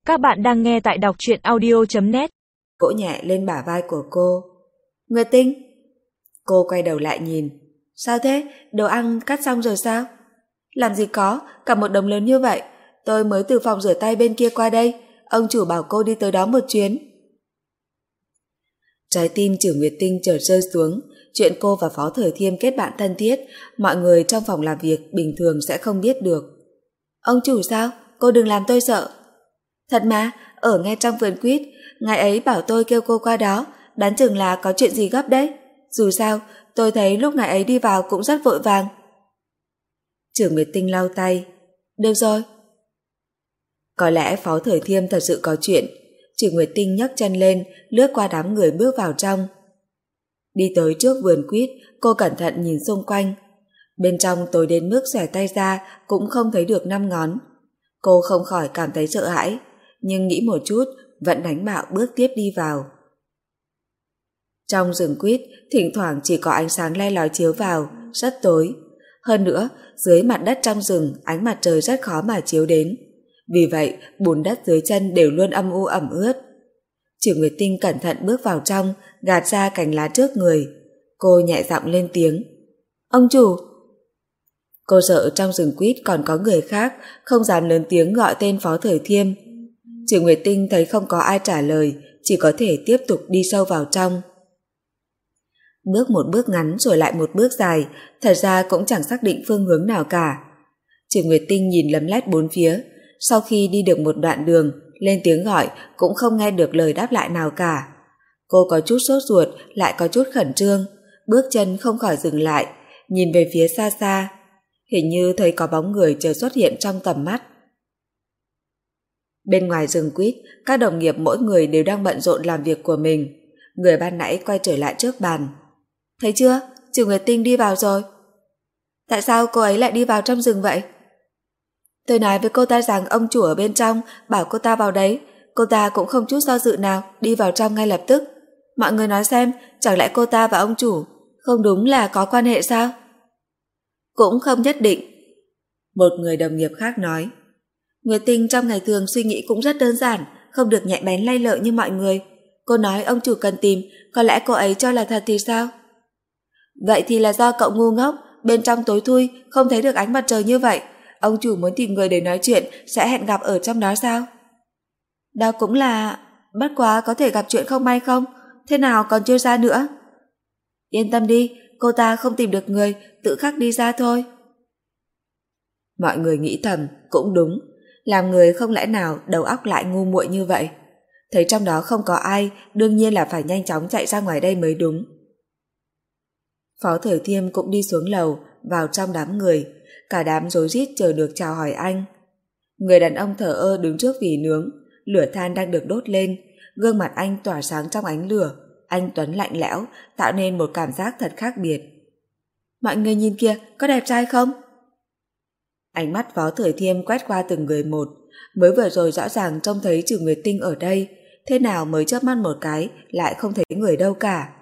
Các bạn đang nghe tại đọc truyện audio.net. Vỗ nhẹ lên bả vai của cô. Nguyệt Tinh. Cô quay đầu lại nhìn. Sao thế? Đồ ăn cắt xong rồi sao? Làm gì có, cả một đống lớn như vậy. Tôi mới từ phòng rửa tay bên kia qua đây. Ông chủ bảo cô đi tới đó một chuyến. Trái tim Trử Nguyệt Tinh chợt rơi xuống. Chuyện cô và Phó Thời Thiêm kết bạn thân thiết, mọi người trong phòng làm việc bình thường sẽ không biết được. Ông chủ sao? Cô đừng làm tôi sợ. Thật mà, ở ngay trong vườn quýt, ngài ấy bảo tôi kêu cô qua đó, đoán chừng là có chuyện gì gấp đấy. Dù sao, tôi thấy lúc ngài ấy đi vào cũng rất vội vàng. Trử Nguyệt Tinh lau tay. Được rồi. Có lẽ Phó Thời Thiêm thật sự có chuyện. Trử Nguyệt Tinh nhấc chân lên, lướt qua đám người bước vào trong. Đi tới trước vườn quýt, cô cẩn thận nhìn xung quanh. Bên trong tối đến mức xòe tay ra cũng không thấy được 5 ngón. Cô không khỏi cảm thấy sợ hãi, nhưng nghĩ một chút vẫn đánh bạo bước tiếp đi vào. Trong rừng quýt thỉnh thoảng chỉ có ánh sáng le lói chiếu vào, rất tối. Hơn nữa, dưới mặt đất trong rừng ánh mặt trời rất khó mà chiếu đến. Vì vậy, bùn đất dưới chân đều luôn âm u ẩm ướt. Trử Nguyệt Tinh cẩn thận bước vào trong, gạt ra cành lá trước người. Cô nhẹ giọng lên tiếng. Ông chủ! Cô sợ trong rừng quýt còn có người khác, không dám lớn tiếng gọi tên Phó Thời Thiêm. Trử Nguyệt Tinh thấy không có ai trả lời, chỉ có thể tiếp tục đi sâu vào trong. Bước một bước ngắn rồi lại một bước dài, thật ra cũng chẳng xác định phương hướng nào cả. Trử Nguyệt Tinh nhìn lấm lét bốn phía, sau khi đi được một đoạn đường, lên tiếng gọi cũng không nghe được lời đáp lại nào cả. Cô có chút sốt ruột, lại có chút khẩn trương, bước chân không khỏi dừng lại, nhìn về phía xa xa. Hình như thấy có bóng người chợt xuất hiện trong tầm mắt. Bên ngoài rừng quýt, các đồng nghiệp mỗi người đều đang bận rộn làm việc của mình. Người ban nãy quay trở lại trước bàn. Thấy chưa? Trử Nguyệt Tinh đi vào rồi. Tại sao cô ấy lại đi vào trong rừng vậy? Tôi nói với cô ta rằng ông chủ ở bên trong, bảo cô ta vào đấy. Cô ta cũng không chút do dự nào, đi vào trong ngay lập tức. Mọi người nói xem, chẳng lẽ cô ta và ông chủ không đúng là có quan hệ sao? Cũng không nhất định. Một người đồng nghiệp khác nói. Nguyệt Tinh trong ngày thường suy nghĩ cũng rất đơn giản, không được nhạy bén lay lợi như mọi người. Cô nói ông chủ cần tìm, có lẽ cô ấy cho là thật thì sao? Vậy thì là do cậu ngu ngốc, bên trong tối thui, không thấy được ánh mặt trời như vậy. Ông chủ muốn tìm người để nói chuyện, sẽ hẹn gặp ở trong đó sao? Đó cũng là... bất quá có thể gặp chuyện không may không? Thế nào còn chưa ra nữa? Yên tâm đi, cô ta không tìm được người, tự khắc đi ra thôi. Mọi người nghĩ thầm, cũng đúng. Làm người không lẽ nào đầu óc lại ngu muội như vậy. Thấy trong đó không có ai, đương nhiên là phải nhanh chóng chạy ra ngoài đây mới đúng. Phó Thời Thiêm cũng đi xuống lầu, vào trong đám người. Cả đám rối rít chờ được chào hỏi anh. Người đàn ông thờ ơ đứng trước vỉ nướng, lửa than đang được đốt lên, gương mặt anh tỏa sáng trong ánh lửa. Anh tuấn lạnh lẽo, tạo nên một cảm giác thật khác biệt. Mọi người nhìn kìa, có đẹp trai không? Ánh mắt Phó Thời Thiêm quét qua từng người một. Mới vừa rồi rõ ràng trông thấy Trử Nguyệt Tinh ở đây, thế nào mới chớp mắt một cái lại không thấy người đâu cả.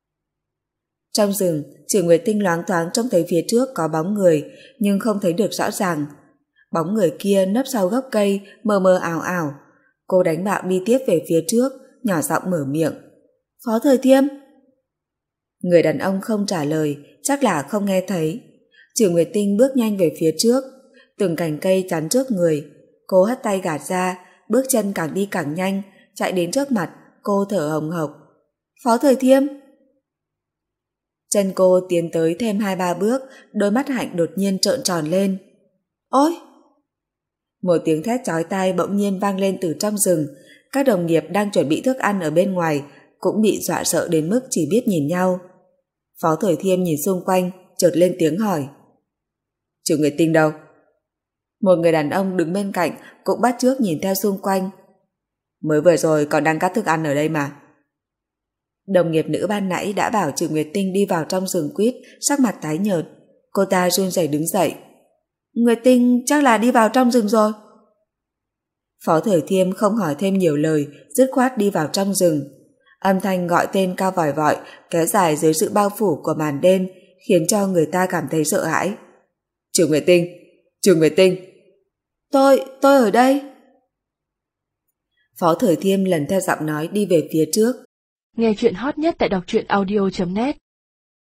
Trong rừng, Trử Nguyệt Tinh loáng thoáng trông thấy phía trước có bóng người, nhưng không thấy được rõ ràng. Bóng người kia nấp sau gốc cây, mờ mờ ảo ảo. Cô đánh bạo đi tiếp về phía trước, nhỏ giọng mở miệng. Phó Thời Thiêm. Người đàn ông không trả lời, chắc là không nghe thấy. Trử Nguyệt Tinh bước nhanh về phía trước, từng cành cây chắn trước người. Cô hất tay gạt ra, bước chân càng đi càng nhanh, chạy đến trước mặt, cô thở hồng hộc. Phó Thời Thiêm. Chân cô tiến tới thêm 2-3 bước, đôi mắt Hạnh đột nhiên trợn tròn lên. Ôi! Một tiếng thét chói tai bỗng nhiên vang lên từ trong rừng. Các đồng nghiệp đang chuẩn bị thức ăn ở bên ngoài cũng bị dọa sợ đến mức chỉ biết nhìn nhau. Phó Thời Thiêm nhìn xung quanh, chợt lên tiếng hỏi. Trử Nguyệt Tinh đâu? Một người đàn ông đứng bên cạnh cũng bắt chước nhìn theo xung quanh. Mới vừa rồi còn đang cắt thức ăn ở đây mà. Đồng nghiệp nữ ban nãy đã bảo Trử Nguyệt Tinh đi vào trong rừng quýt, sắc mặt tái nhợt. Cô ta run rẩy đứng dậy. Nguyệt Tinh chắc là đi vào trong rừng rồi. Phó Thời Thiêm không hỏi thêm nhiều lời, dứt khoát đi vào trong rừng. Âm thanh gọi tên cao vòi vọi kéo dài dưới sự bao phủ của màn đêm, khiến cho người ta cảm thấy sợ hãi. Trử Nguyệt Tinh! Trử Nguyệt Tinh! Tôi ở đây! Phó Thời Thiêm lần theo giọng nói đi về phía trước. Nghe chuyện hot nhất tại đọc truyện audio.net